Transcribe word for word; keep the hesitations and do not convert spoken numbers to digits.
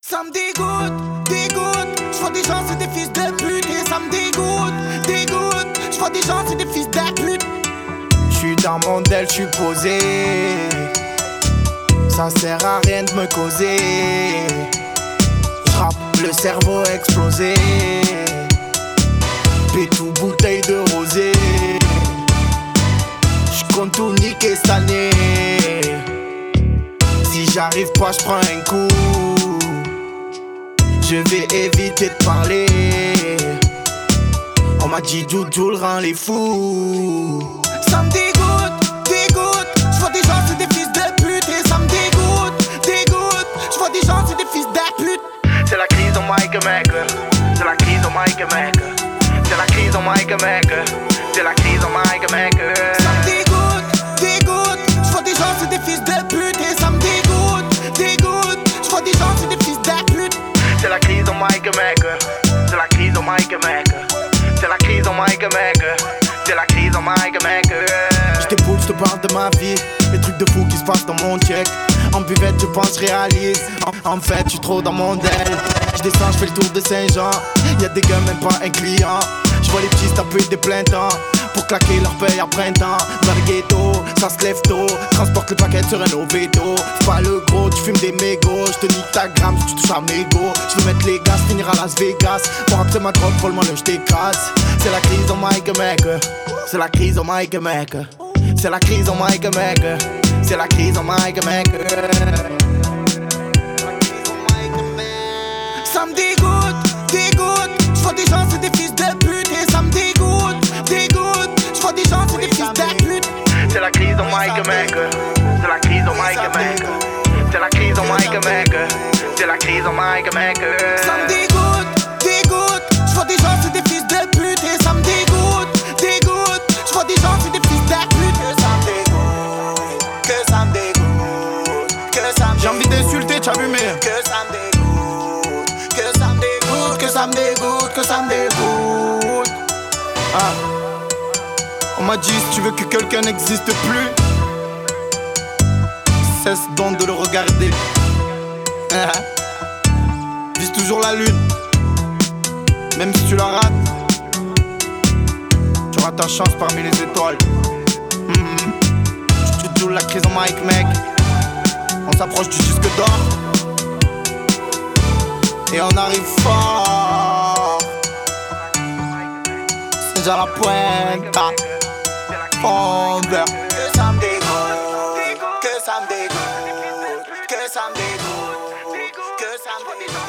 Ça me dégoûte, dégoûte. Je vois des gens, c'est des fils de pute. Et ça me dégoûte, dégoûte. Je vois des gens, c'est des fils de pute. J'suis dans mon del, j'suis posé. Ça sert à rien de me causer. J'rappe, le cerveau explosé. Pétou, bouteille de rosé. J'compte tout niquer cette année. Si j'arrive pas, j'prends un coup. Je vais éviter de parler. On m'a dit Joujou le rend les fous. Ça me dégoûte, dégoûte. J'vois des gens, c'est des fils de pute. Et ça me dégoûte, dégoûte. J'vois des gens, c'est des fils de pute. C'est la crise au Mike Maker. C'est la crise au Mike Maker. C'est la crise au Mike Maker. C'est la crise au Mike Maker. Ça me dégoûte, dégoûte. J'vois des gens, c'est des fils de pute. Et ça me dégoûte, dégoûte. J'vois des gens, c'est des fils de pute. C'est la crise au Mike Maker. C'est la crise au Mike Maker. C'est la crise au Mike Maker. C'est la crise au Mike Maker. J't'époule, j'te parle de ma vie. Les trucs de fou qui se passent dans mon check. En buvette, je pense, j'réalise. En, en fait, j'suis trop dans mon del. J'descends, j'fais le tour de Saint-Jean. Y'a des gars, même pas un client. J'vois les petits se taper des plein temps pour claquer leur paye à printemps. Dans le ghetto, ça se lève tôt. Transporte le paquet sur un Oveto. Fais pas le gros, tu fumes des mégots. J'te nique ta gramme, tu touches à mes go. J'veux mettre les gaz, finir à Las Vegas. Mon rap c'est ma drogue, vole-moi le j't'écrase. C'est la crise au Mike Maker. C'est la crise au Mike Maker. C'est la crise au Mike Maker. C'est la crise au Mike Maker. Ça me dégoûte, dégoûte. J'vois des gens, c'est des fils de pute. Et ça me dégoûte, dégoûte. J'vois des gens, c'est des fils de pute. C'est la crise au Mike Maker. C'est la crise au Mike Maker. C'est la crise au Mike Maker. C'est la crise au Mike Maker. Ça me dégoûte, dégoûte. J'vois des gens, c'est des fils de pute. Et ça me dégoûte, dégoûte. J'vois des gens, c'est des fils de pute. Que ça me dégoûte, que ça me dégoûte, que ça me dégoûte. J'ai envie d'insulter, t'as vu, mais que ça me dégoûte, que ça me dégoûte, que ça me dégoûte, que ça me dégoûte. Ah. On m'a dit si tu veux que quelqu'un n'existe plus, cesse donc de le regarder. Vise toujours la lune. Même si tu la rates, tu auras ta chance parmi les étoiles. mm-hmm. Tu joues la crise en Mike mec. On s'approche du disque d'or et on arrive fort. C'est déjà la pointe. Fonder. Que ça me dégoûte, que ça me dégoûte, que ça me dégoûte, que ça me dégoûte.